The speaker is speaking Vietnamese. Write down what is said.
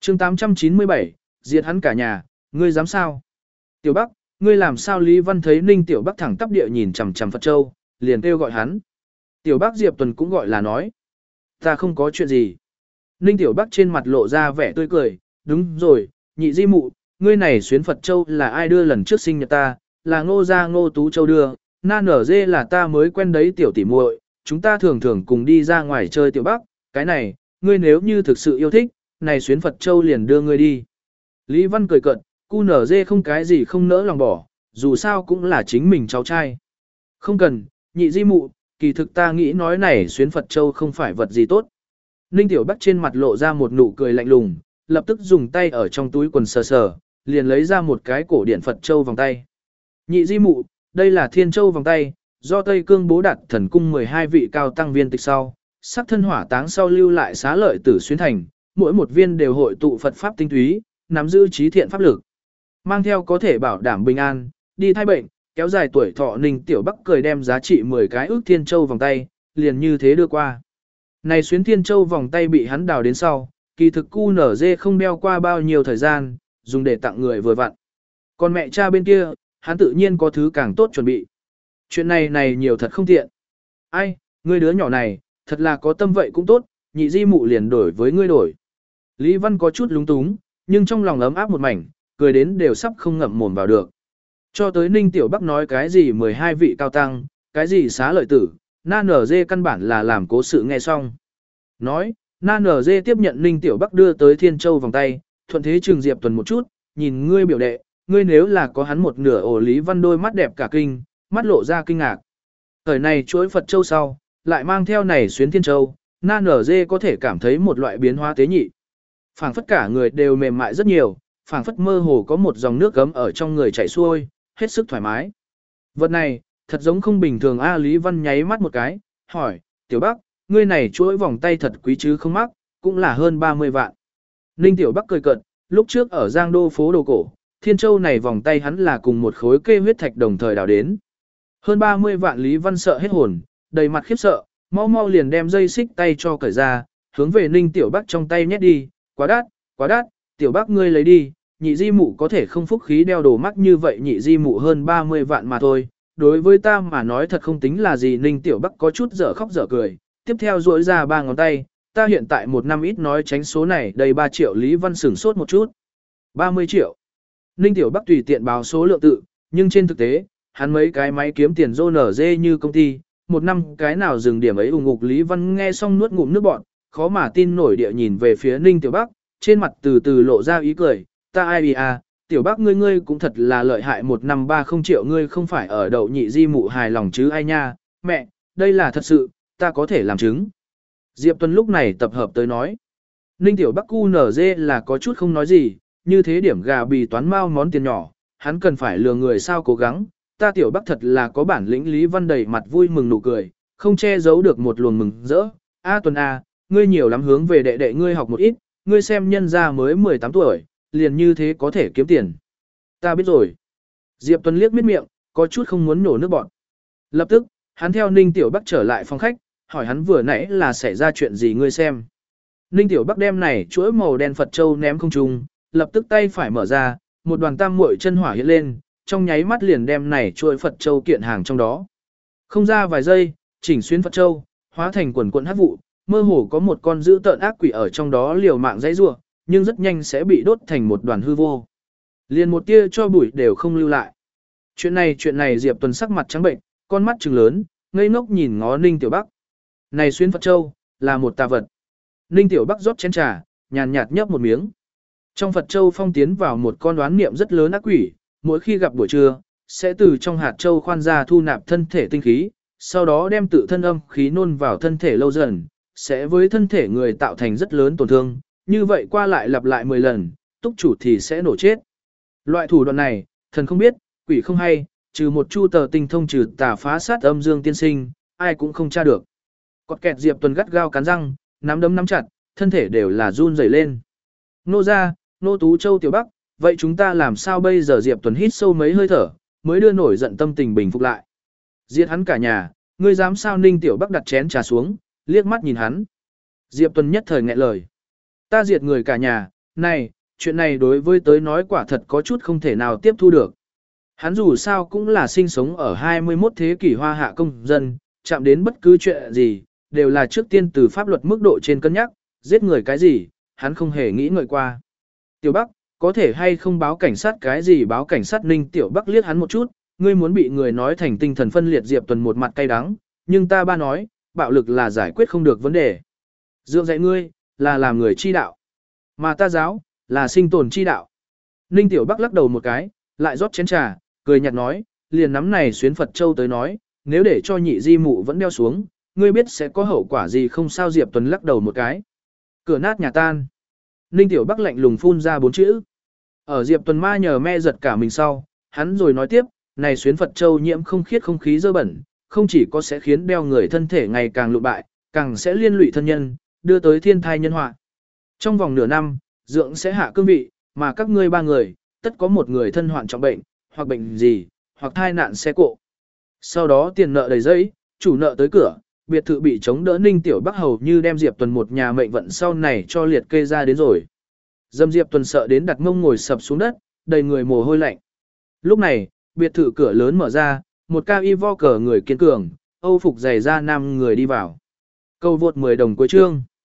chương 897, diệt hắn cả nhà, ngươi dám sao? Tiểu Bắc, ngươi làm sao? Lý Văn thấy Ninh Tiểu Bắc thẳng tắp địa nhìn chằm chằm Phật Châu, liền kêu gọi hắn. Tiểu Bắc Diệp Tuần cũng gọi là nói. Ta không có chuyện gì. Ninh Tiểu Bắc trên mặt lộ ra vẻ tươi cười, đúng rồi, nhị di mụ, ngươi này xuyến Phật Châu là ai đưa lần trước sinh nhật ta, là Ngô gia Ngô Tú Châu đưa, na nở dê là ta mới quen đấy tiểu tỷ muội, chúng ta thường thường cùng đi ra ngoài chơi. Tiểu Bắc, cái này, ngươi nếu như thực sự yêu thích, này xuyến Phật Châu liền đưa ngươi đi. Lý Văn cười cợt, cu nở dê không cái gì không nỡ lòng bỏ, dù sao cũng là chính mình cháu trai. Không cần, nhị di mụ, kỳ thực ta nghĩ nói này xuyến Phật Châu không phải vật gì tốt. Ninh Tiểu Bắc trên mặt lộ ra một nụ cười lạnh lùng, lập tức dùng tay ở trong túi quần sờ sờ, liền lấy ra một cái cổ điển Phật Châu vòng tay. Nhị di mụ, đây là Thiên Châu vòng tay, do Tây Cương Bố Đạt Thần Cung 12 vị cao tăng viên tịch sau, sắc thân hỏa táng sau lưu lại xá lợi tử xuyến thành, mỗi một viên đều hội tụ Phật pháp tinh túy, nắm giữ trí thiện pháp lực. Mang theo có thể bảo đảm bình an, đi thai bệnh, kéo dài tuổi thọ. Ninh Tiểu Bắc cười đem giá trị 10 cái ước Thiên Châu vòng tay, liền như thế đưa qua. Này xuyến Thiên Châu vòng tay bị hắn đào đến sau, kỳ thực cu nở dê không đeo qua bao nhiêu thời gian, dùng để tặng người vừa vặn. Còn mẹ cha bên kia, hắn tự nhiên có thứ càng tốt chuẩn bị. Chuyện này nhiều thật không tiện. Ai, ngươi đứa nhỏ này, thật là có tâm vậy cũng tốt, nhị di mụ liền đổi với ngươi đổi. Lý Văn có chút lúng túng, nhưng trong lòng ấm áp một mảnh, cười đến đều sắp không ngậm mồm vào được. Cho tới Ninh Tiểu Bắc nói cái gì 12 vị cao tăng, cái gì xá lợi tử, na nở dê căn bản là làm cố sự nghe xong. Nói, na nở dê tiếp nhận Ninh Tiểu Bắc đưa tới Thiên Châu vòng tay, thuận thế trừng Diệp Tuần một chút, nhìn ngươi biểu đệ, ngươi nếu là có hắn một nửa ổ. Lý Văn đôi mắt đẹp cả kinh, mắt lộ ra kinh ngạc. Thời này chuỗi Phật Châu sau, lại mang theo này xuyến Thiên Châu, na nở dê có thể cảm thấy một loại biến hóa tế nhị. Phảng phất cả người đều mềm mại rất nhiều, phảng phất mơ hồ có một dòng nước gấm ở trong người chảy xuôi, hết sức thoải mái. Vật này, thật giống không bình thường a. Lý Văn nháy mắt một cái, hỏi, Tiểu Bắc, ngươi này chuỗi vòng tay thật quý chứ không mắc, cũng là hơn 30 vạn. Ninh Tiểu Bắc cười cợt, lúc trước ở Giang Đô phố đồ cổ, Thiên Châu này vòng tay hắn là cùng một khối kê huyết thạch đồng thời đào đến. Hơn 30 vạn. Lý Văn sợ hết hồn, đầy mặt khiếp sợ, mau liền đem dây xích tay cho cởi ra, hướng về Ninh Tiểu Bắc trong tay nhét đi, quá đắt, Tiểu Bắc ngươi lấy đi, nhị di mụ có thể không phúc khí đeo đồ mắc như vậy. Nhị di mụ hơn 30 vạn mà thôi, đối với ta mà nói thật không tính là gì. Ninh Tiểu Bắc có chút dở khóc dở cười, tiếp theo duỗi ra 3 ngón tay, ta hiện tại một năm ít nói tránh số này đầy 3 triệu. Lý Văn sửng sốt một chút. 30 triệu. Ninh Tiểu Bắc tùy tiện báo số lượng tự, nhưng trên thực tế, hắn mấy cái máy kiếm tiền rô nở dê như công ty, một năm cái nào dừng điểm ấy ủng ngục. Lý Văn nghe xong nuốt ngụm nước bọt, khó mà tin nổi địa nhìn về phía Ninh Tiểu Bắc, trên mặt từ từ lộ ra ý cười, ta ai à, Tiểu Bắc ngươi cũng thật là lợi hại, một năm 30 triệu ngươi không phải ở đậu nhị di mụ hài lòng chứ ai nha, mẹ, đây là thật sự, ta có thể làm chứng. Diệp Tuấn lúc này tập hợp tới nói. Ninh Tiểu Bắc cu nở dê là có chút không nói gì, như thế điểm gà bì toán mau món tiền nhỏ, hắn cần phải lừa người sao cố gắng, ta Tiểu Bắc thật là có bản lĩnh. Lý Văn đầy mặt vui mừng nụ cười, không che giấu được một luồng mừng rỡ. A Tuấn A, ngươi nhiều lắm, hướng về đệ đệ ngươi học một ít, ngươi xem nhân gia mới 18 tuổi, liền như thế có thể kiếm tiền. Ta biết rồi. Diệp Tuấn liếc miết miệng, có chút không muốn nổ nước bọt. Lập tức, hắn theo Ninh Tiểu Bắc trở lại phòng khách, hỏi hắn vừa nãy là xảy ra chuyện gì ngươi xem. Ninh Tiểu Bắc đem này chuỗi màu đen Phật Châu ném không trung, lập tức tay phải mở ra, một đoàn tam muội chân hỏa hiện lên, trong nháy mắt liền đem này chuỗi Phật Châu kiện hàng trong đó. Không ra vài giây, chỉnh xuyến Phật Châu, hóa thành quần quần hắc vụ, mơ hồ có một con dữ tợn ác quỷ ở trong đó liều mạng dãy rủa, nhưng rất nhanh sẽ bị đốt thành một đoàn hư vô. Liền một tia cho bụi đều không lưu lại. Chuyện này Diệp Tuần sắc mặt trắng bệnh, con mắt trừng lớn, ngây ngốc nhìn ngó Ninh Tiểu Bắc. Này xuyến Phật Châu, là một tà vật. Ninh Tiểu Bắc rót chén trà, nhàn nhạt nhấp một miếng. Trong Phật Châu phong tiến vào một con đoán niệm rất lớn ác quỷ, mỗi khi gặp buổi trưa, sẽ từ trong hạt châu khoan ra thu nạp thân thể tinh khí, sau đó đem tự thân âm khí nôn vào thân thể lâu dần, sẽ với thân thể người tạo thành rất lớn tổn thương, như vậy qua lại lặp lại 10 lần, túc chủ thì sẽ nổ chết. Loại thủ đoạn này, thần không biết, quỷ không hay, trừ một chu tờ tinh thông trừ tà phá sát âm dương tiên sinh, ai cũng không tra được. Cọt kẹt Diệp Tuần gắt gao cắn răng, nắm đấm nắm chặt, thân thể đều là run rẩy lên. Nô ra, nô Tú Châu Tiểu Bắc, vậy chúng ta làm sao bây giờ? Diệp Tuần hít sâu mấy hơi thở, mới đưa nổi giận tâm tình bình phục lại. Giết hắn cả nhà, ngươi dám sao? Ninh Tiểu Bắc đặt chén trà xuống, liếc mắt nhìn hắn. Diệp Tuần nhất thời nghẹn lời. Ta diệt người cả nhà, Này, chuyện này đối với tới nói quả thật có chút không thể nào tiếp thu được. Hắn dù sao cũng là sinh sống ở 21 thế kỷ hoa hạ công dân, chạm đến bất cứ chuyện gì, đều là trước tiên từ pháp luật mức độ trên cân nhắc, giết người cái gì, hắn không hề nghĩ ngợi qua. Tiểu Bắc, có thể hay không báo cảnh sát cái gì báo cảnh sát Ninh Tiểu Bắc liếc hắn một chút, ngươi muốn bị người nói thành tinh thần phân liệt Diệp Tuần một mặt cay đắng, nhưng ta ba nói, bạo lực là giải quyết không được vấn đề. Dưỡng dạy ngươi, là làm người chi đạo. Mà ta giáo, là sinh tồn chi đạo. Ninh Tiểu Bắc lắc đầu một cái, lại rót chén trà, cười nhạt nói, liền nắm này xuyến Phật Châu tới nói, nếu để cho nhị di mụ vẫn đeo xuống, ngươi biết sẽ có hậu quả gì không sao Diệp Tuần lắc đầu một cái. Cửa nát nhà tan. Ninh Tiểu Bắc lạnh lùng phun ra 4 chữ. Ở Diệp Tuần ma nhờ me giật cả mình sau, hắn rồi nói tiếp, này xuyến Phật Châu nhiễm không khiết không khí dơ bẩn, không chỉ có sẽ khiến đeo người thân thể ngày càng lụ bại, càng sẽ liên lụy thân nhân, đưa tới thiên thai nhân họa. Trong vòng nửa năm, dưỡng sẽ hạ cương vị, mà các ngươi ba người, tất có một người thân hoạn trọng bệnh, hoặc bệnh gì, hoặc thai nạn xe cộ. Sau đó tiền nợ đầy giấy, chủ nợ tới cửa, biệt thự bị chống đỡ Ninh Tiểu Bắc hầu như đem Diệp Tuần một nhà mệnh vận sau này cho liệt kê ra đến rồi. Dâm Diệp Tuần sợ đến đặt mông ngồi sập xuống đất, đầy người mồ hôi lạnh. Lúc này, biệt thự cửa lớn mở ra, một cao y vo cờ người kiên cường, Âu phục dày da nam người đi vào. Câu vượt 10 đồng cuối chương.